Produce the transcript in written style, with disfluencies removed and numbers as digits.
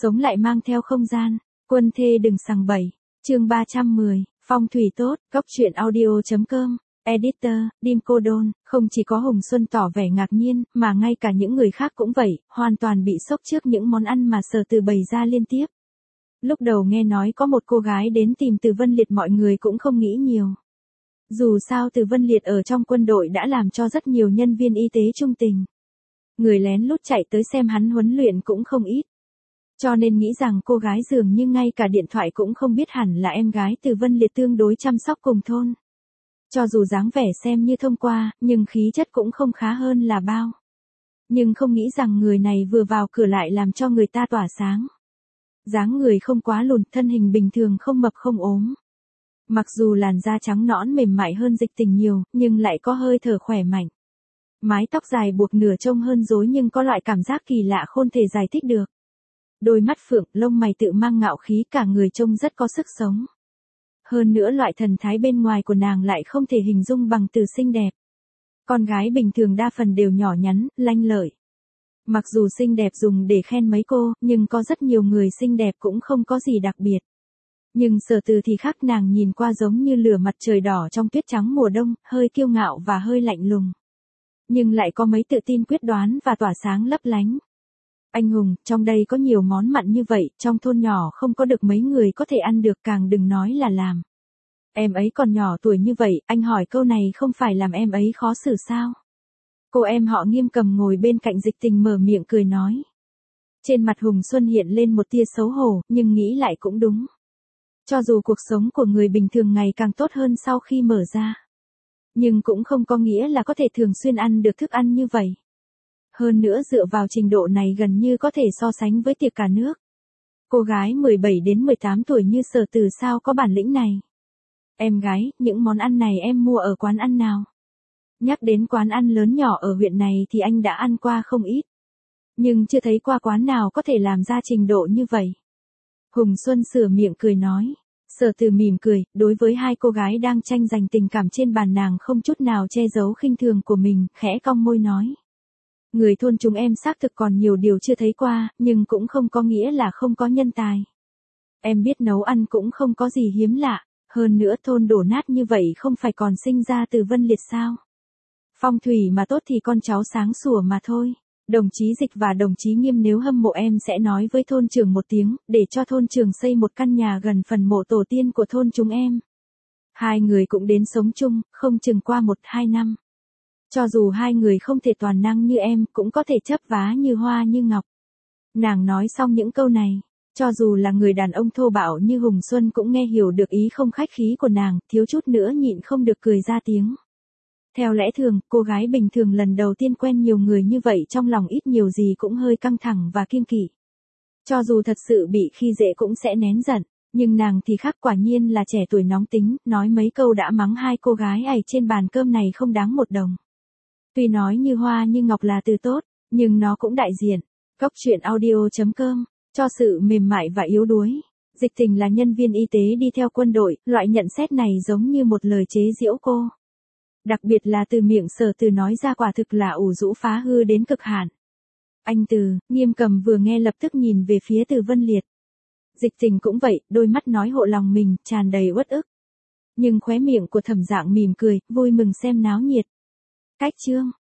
sống lại mang theo không gian, quân thê đừng sằng bậy. Chương 310, phong thủy tốt, góc truyện audio.com. Editor, Dim Cô Đôn, không chỉ có Hùng Xuân tỏ vẻ ngạc nhiên, mà ngay cả những người khác cũng vậy, hoàn toàn bị sốc trước những món ăn mà Sở Từ bày ra liên tiếp. Lúc đầu nghe nói có một cô gái đến tìm Từ Vân Liệt, mọi người cũng không nghĩ nhiều. Dù sao Từ Vân Liệt ở trong quân đội đã làm cho rất nhiều nhân viên y tế trung tình. Người lén lút chạy tới xem hắn huấn luyện cũng không ít. Cho nên nghĩ rằng cô gái dường như ngay cả điện thoại cũng không biết, hẳn là em gái Từ Vân Liệt tương đối chăm sóc cùng thôn. Cho dù dáng vẻ xem như thông qua, nhưng khí chất cũng không khá hơn là bao. Nhưng không nghĩ rằng người này vừa vào cửa lại làm cho người ta tỏa sáng. Dáng người không quá lùn, thân hình bình thường, không mập không ốm. Mặc dù làn da trắng nõn mềm mại hơn Dịch Tình nhiều, nhưng lại có hơi thở khỏe mạnh. Mái tóc dài buộc nửa trông hơn rối, nhưng có loại cảm giác kỳ lạ không thể giải thích được. Đôi mắt phượng, lông mày tự mang ngạo khí, cả người trông rất có sức sống. Hơn nữa loại thần thái bên ngoài của nàng lại không thể hình dung bằng từ xinh đẹp. Con gái bình thường đa phần đều nhỏ nhắn, lanh lợi. Mặc dù xinh đẹp dùng để khen mấy cô, nhưng có rất nhiều người xinh đẹp cũng không có gì đặc biệt. Nhưng Sở Từ thì khác, nàng nhìn qua giống như lửa mặt trời đỏ trong tuyết trắng mùa đông, hơi kiêu ngạo và hơi lạnh lùng. Nhưng lại có mấy tự tin, quyết đoán và tỏa sáng lấp lánh. Anh Hùng, trong đây có nhiều món mặn như vậy, trong thôn nhỏ không có được mấy người có thể ăn được, càng đừng nói là làm. Em ấy còn nhỏ tuổi như vậy, anh hỏi câu này không phải làm em ấy khó xử sao? Cô em họ Nghiêm cầm ngồi bên cạnh Dịch Tình mở miệng cười nói. Trên mặt Hùng Xuân hiện lên một tia xấu hổ, nhưng nghĩ lại cũng đúng. Cho dù cuộc sống của người bình thường ngày càng tốt hơn sau khi mở ra, nhưng cũng không có nghĩa là có thể thường xuyên ăn được thức ăn như vậy. Hơn nữa dựa vào trình độ này gần như có thể so sánh với tiệc cả nước. Cô gái 17 đến 18 tuổi như Sở Từ sao có bản lĩnh này? Em gái, những món ăn này em mua ở quán ăn nào? Nhắc đến quán ăn lớn nhỏ ở huyện này thì anh đã ăn qua không ít. Nhưng chưa thấy qua quán nào có thể làm ra trình độ như vậy. Hùng Xuân sửa miệng cười nói. Sở Từ mỉm cười, đối với hai cô gái đang tranh giành tình cảm trên bàn, nàng không chút nào che giấu khinh thường của mình, khẽ cong môi nói. Người thôn chúng em xác thực còn nhiều điều chưa thấy qua, nhưng cũng không có nghĩa là không có nhân tài. Em biết nấu ăn cũng không có gì hiếm lạ, hơn nữa thôn đổ nát như vậy không phải còn sinh ra Từ Vân Liệt sao? Phong thủy mà tốt thì con cháu sáng sủa mà thôi. Đồng chí Dịch và đồng chí Nghiêm nếu hâm mộ em sẽ nói với thôn trưởng một tiếng, để cho thôn trưởng xây một căn nhà gần phần mộ tổ tiên của thôn chúng em. Hai người cũng đến sống chung, không chừng qua 1-2 năm. Cho dù hai người không thể toàn năng như em, cũng có thể chấp vá như hoa như ngọc. Nàng nói xong những câu này, cho dù là người đàn ông thô bạo như Hùng Xuân cũng nghe hiểu được ý không khách khí của nàng, thiếu chút nữa nhịn không được cười ra tiếng. Theo lẽ thường, cô gái bình thường lần đầu tiên quen nhiều người như vậy trong lòng ít nhiều gì cũng hơi căng thẳng và kiêng kỵ. Cho dù thật sự bị khi dễ cũng sẽ nén giận, nhưng nàng thì khác, quả nhiên là trẻ tuổi nóng tính, nói mấy câu đã mắng hai cô gái ầy trên bàn cơm này không đáng một đồng. Tuy nói như hoa như ngọc là từ tốt, nhưng nó cũng đại diện. Góc truyện audio.com, cho sự mềm mại và yếu đuối. Dịch Tình là nhân viên y tế đi theo quân đội, loại nhận xét này giống như một lời chế giễu cô. Đặc biệt là từ miệng Sở Từ nói ra quả thực là ủ rũ phá hư đến cực hạn. Anh Từ, Nghiêm cầm vừa nghe lập tức nhìn về phía Từ Vân Liệt. Dịch Tình cũng vậy, đôi mắt nói hộ lòng mình, tràn đầy uất ức. Nhưng khóe miệng của Thẩm Dạng mỉm cười, vui mừng xem náo nhiệt. Cách chương